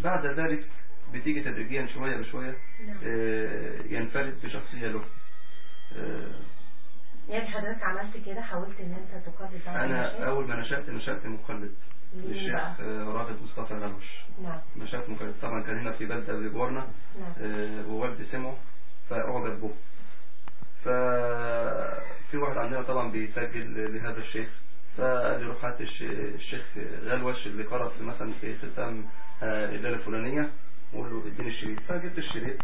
بعد ذلك بتيجي تدريجيا شوية بشوية ينفرد بشخصية له. يعني حضرتك عملت كده، حاولت ان انت تقلد بعض انا المشايخ؟ اول ما نشأت مقلد للشيخ راغب مصطفى غنوش. نعم. نشأت مقلد، طبعا كان هنا في بلدة بجوارنا. نعم. ووالدي سمعه فأعجب به. ففي واحد عندنا طبعا بيسجل لهذا الشيخ، فقال لي روح هات الشيخ غلوش اللي قرأ في مثلا في ختام الليلة الفلانية وقول له اديني الشريط. فجبت الشريط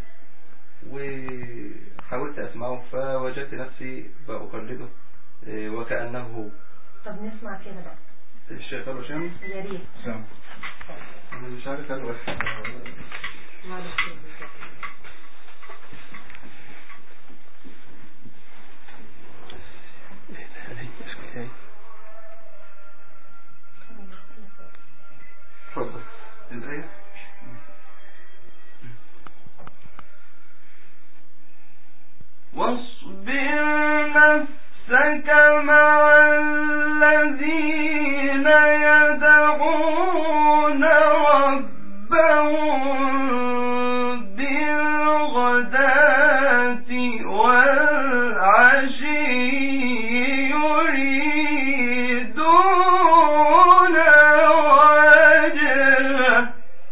وحاولت اسمعه فوجدت نفسي بأقلده وكأنه هو. طب نسمع كده بقى الشيخ غلوش يعني؟ يا ريت. انا مش عارف غلوش. تفضل الآية. واصبر نفسك مع الذين يدعون ربهم بالغداة والعشي يريدون وجهه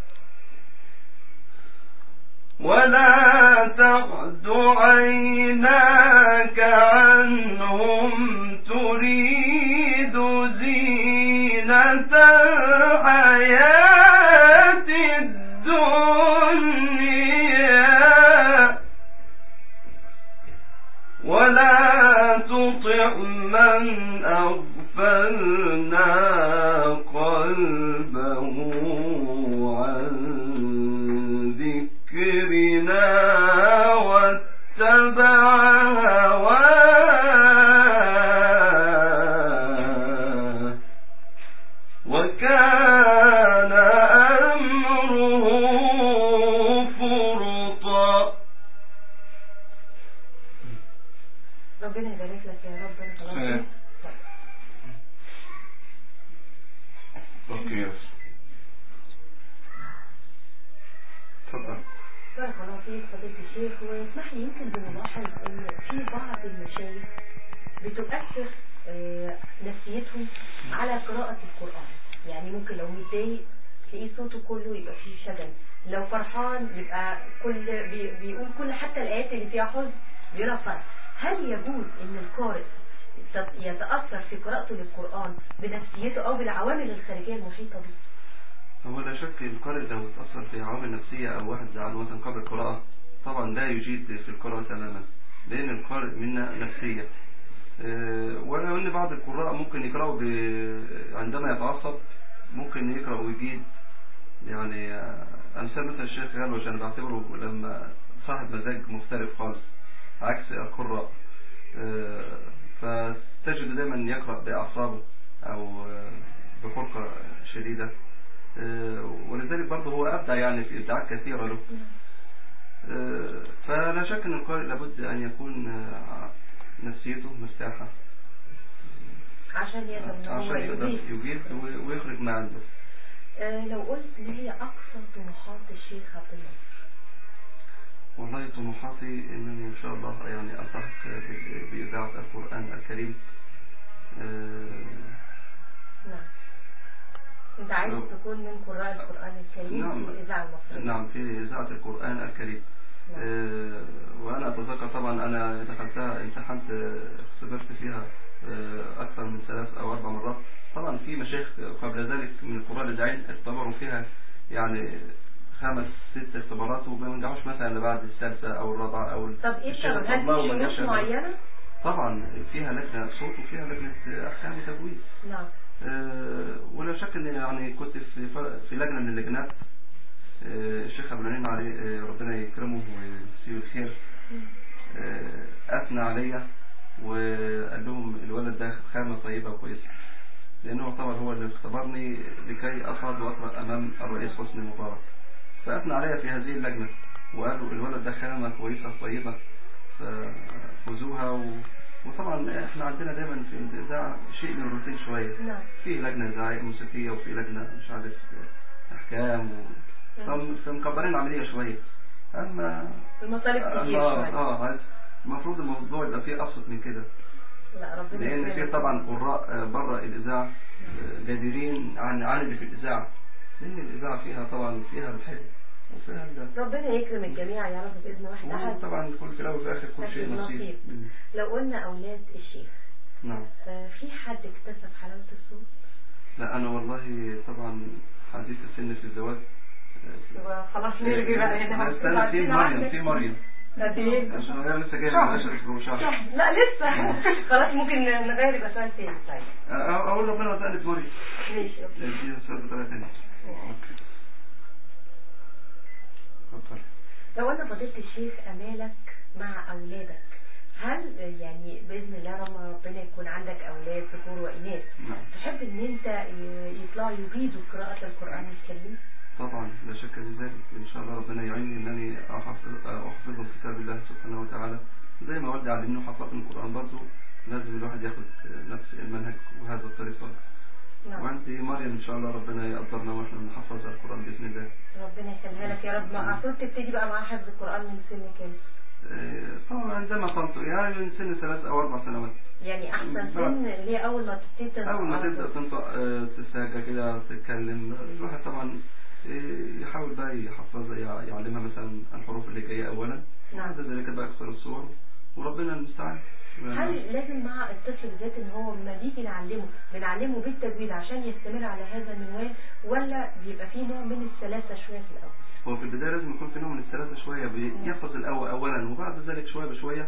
ولا تعد عيناك عنهم تريد زينة الحياة الدنيا ولا تطع من أغفلنا قلبه عن ذكرنا واتبع هواه وكان أمره فرطا. ربنا يبارك لك يا رب. انا خلاص اوكي تفضل. بارك الله فيك فضيلة الشيخ. واسمح لي يمكن بنلاحظ ان في بعض المشايخ بتؤثر نفسيتهم على قراءة القرآن. يعني ممكن لو متضايق تلاقيه صوته كله يبقى فيه شجن، لو فرحان يبقى بيقول كل حتى الآيات اللي فيها حزن بيقولها فرح. هل يجوز ان القارئ يتأثر في قراءته للقرآن بنفسيته او بالعوامل الخارجية المحيطة به؟ هو لا شك القارئ لو اتأثر في عوامل نفسية او واحد زعله مثلا قبل القراءة طبعا لا يجيد في القراءة تماما، لان القارئ منا نفسية. ولو ان بعض القراء ممكن يقرأوا عندما يتعصب ممكن يقرأ ويجيد. يعني امثال مثلا الشيخ غلوش انا بعتبره لما صاحب مزاج مختلف خالص عكس القراء. فتجد دايما يقرأ بأعصابه او بحرقة شديدة. ولذلك برضه هو أبدع يعني في إبداعات كثيرة له. فلا شك أن القارئ لابد أن يكون نفسيته مرتاحة عشان يقدر يجيد ويخرج ما عنده. لو قلت ما هي أقصى طموحات الشيخ عبد الناصر؟ والله طموحاتي أنني إن شاء الله يعني ألتحق بإذاعة القرآن الكريم. نعم. أنت عايز تكون من قراء القرآن الكريم. نعم. في الإذاعة المصرية. نعم في إذاعة القرآن الكريم. نعم. وأنا أتذكر طبعا أنا دخلتها امتحنت اختبرت فيها أكثر من 3 أو 4 مرات. طبعا في مشايخ قبل ذلك من القراء الإذاعيين اختبروا فيها يعني 5 6 اختبارات وما نجحوش مثلا لبعد الثالثة أو الرابعة أو طب إيه السبب؟ هل في شروط معينة؟ طبعا فيها لجنة صوت وفيها لجنة أحكام وتجويد. نعم. ولا شك ان يعني كنت في لجنه من اللجنات. الشيخ ابو العنين عليه ربنا يكرمه ويجزيه الخير اثنى عليا وقال لهم الولد ده خامه طيبه وكويسه، لانه طبعا هو اللي اختبرني لكي اصعد واقرا امام الرئيس حسني مبارك. فاثنى عليا في هذه اللجنه وقالوا الولد ده خامه كويسه طيبه فخذوها. وطبعا احنا عندنا دايما في الاذاعه شيء من الروتين شويه. نعم. في لجنه اذاعيه موسيقيه وفي لجنه مش عارف احكام فمكبرين العملية شوية. أما المطالب كتير شوية. المفروض الموضوع يبقى فيه أبسط من كده. لا ربنا لأن في طبعا قراء بره الإذاعة جديرين عن اللي في الإذاعة، لأن الإذاعة فيها طبعا فيها الحلم وفيها ربنا يكرم الجميع يا رب بإذن واحد أحد. طبعا كل في الأول وفي الآخر كل شيء نصيب. لو قلنا أولاد الشيخ، نعم، في حد اكتسب حلاوة الصوت؟ لا أنا والله طبعا حديث السن في الزواج. خلاص نلغي بقى هنا. استنى، في مريم قد ايه؟ عشان لسه جاي من 10 اسبوع شهر. لا لسه. خلاص ممكن نغير يبقى سؤال تاني. طيب اقول ربنا وسألت مريم. ماشي اوكي. دي سؤال بطريقه ثانيه. اتفضل. لو قلنا فضيلة الشيخ امالك مع اولادك، هل يعني باذن الله ربنا يكون عندك اولاد ذكور واناث، تحب ان انت يطلعوا يجيدوا قراءة القرآن الكريم؟ طبعا لا شك في ذلك. ان شاء الله ربنا يعيني انني احفظهم كتاب الله سبحانه وتعالى زي ما والدي علمني حفظت القرآن. برضه لازم الواحد ياخد نفس المنهج وهذا الطريق صالح. نعم. وانت مريم ان شاء الله ربنا يقدرنا واحنا نحفظ القرآن باذن الله. ربنا يخليها لك يا رب. ما المفروض تبتدي بقى مع حفظ القرآن من سن كام؟ طبعا عندما تنطق يعني من سن 3 أو 4 سنوات. يعني احسن سن اللي هي اول ما تبتدي تنطق. اول ما تبدا تنطق تساجى كده تتكلم، الواحد طبعا يحاول بقى يحفظها يعلمها مثلا الحروف اللي جايه اولا. نعم. بعد ذلك بقى يكسر الصور وربنا المستعان. هل لازم مع الطفل بالذات ان هو لما بيجي بنعلمه بالتجويد عشان يستمر على هذا المنوال، ولا بيبقى فيه نوع من السلاسه شويه في الاول؟ هو في البدايه لازم يكون في نوع من السلاسه شويه، بيحفظ الاول اولا وبعد ذلك شويه بشويه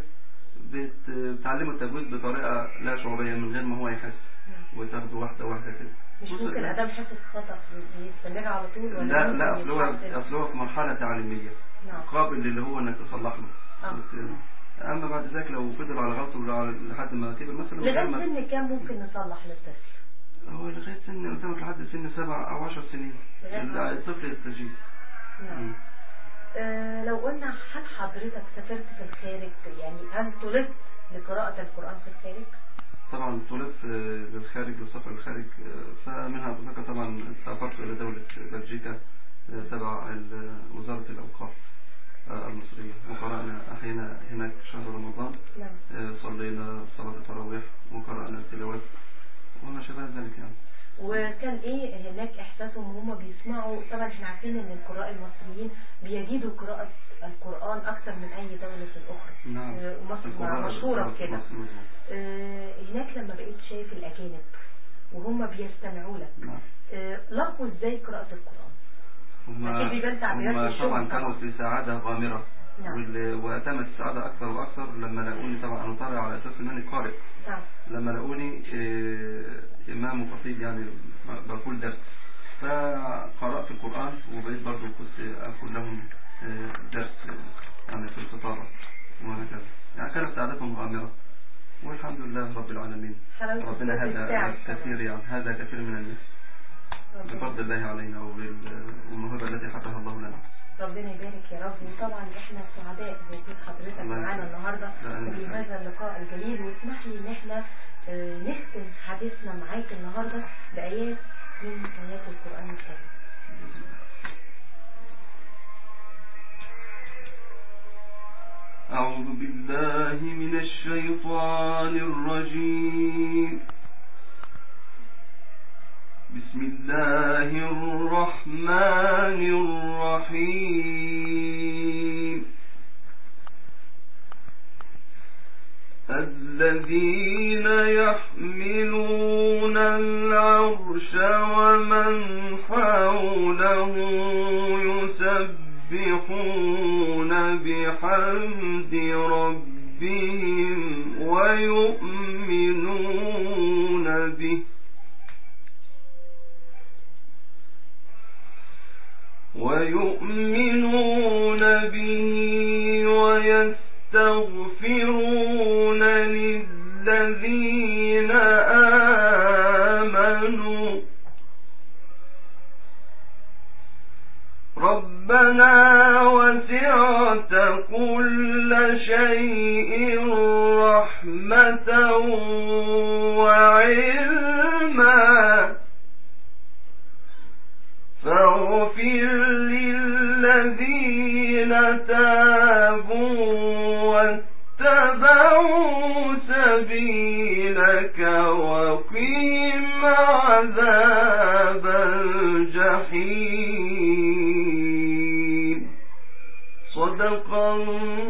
بتعلمه التجويد بطريقه لا شعوريه من غير ما هو يحس، وتاخده واحده واحده كده. مش ممكن ادام حاسس خطأ بيستمر على طول ولا؟ لا اصل هو في مرحله تعليميه. نعم. قابل اللي هو انك تصلح له. اما بعد ذلك لو فضل على غلطه لحد ما كبر مثلا. لغايه سن كام ممكن نصلح للطفل؟ هو لغايه سن قدامك لحد سن 7 أو 10 سنين الطفل يستجيب. نعم. لو قلنا هل حضرتك سافرت في الخارج، يعني هل طلبت لقراءة القرآن في الخارج؟ طبعا طلبت للخارج والسفر للخارج، فمنها أتذكر طبعا سافرت إلى دولة بلجيكا تبع وزارة الأوقاف المصرية، وقرأنا أحيانا هناك شهر رمضان. نعم. صلينا صلاة التراويح وقرأنا التلاوات وما شابه ذلك يعني. وكان ايه هناك احساسهم وهم بيسمعوا؟ طبعا احنا عارفين ان القراء المصريين بيجيدوا قراءة القرآن اكثر من اي دولة اخرى. نعم. مصر مشهورة بكده. هناك لما بقيت شايف الاجانب وهم بيستمعوا لك. نعم. لقوا ازاي قراءة القرآن؟ هم طبعا كانوا في سعادة غامرة. نعم. وأتمت السعادة أكثر وأكثر لما لقوني طبعا أنا طالع على أساس أنني قارئ. نعم. لما لقوني إمام وخطيب يعني بقول درس، فقرأت القرآن وبقيت برضو كنت أقول لهم درس يعني في الخطابة وهكذا. يعني كانت سعادتهم غامرة والحمد لله رب العالمين. ربنا هذا كثير يعني هذا كثير من الناس بفضل الله علينا والموهبة التي حبها الله لنا. ربنا يبارك يا رب. وطبعا احنا سعداء بوجود حضرتك معانا النهارده في هذا اللقاء الجليل، واسمح لي ان احنا نختم حديثنا معاك النهارده بآيات من آيات القرآن الكريم. أعوذ بالله من الشيطان الرجيم. بسم الله الرحمن الرحيم. الذين يحملون العرش ومن حوله يسبحون بحمد ربهم ويؤمنون به ويستغفرون للذين آمنوا ربنا وسعت كل شيء رحمة وعلما فاغفر للذين الذين تابوا واتبعوا سبيلك وقهم عذاب الجحيم. صدق الله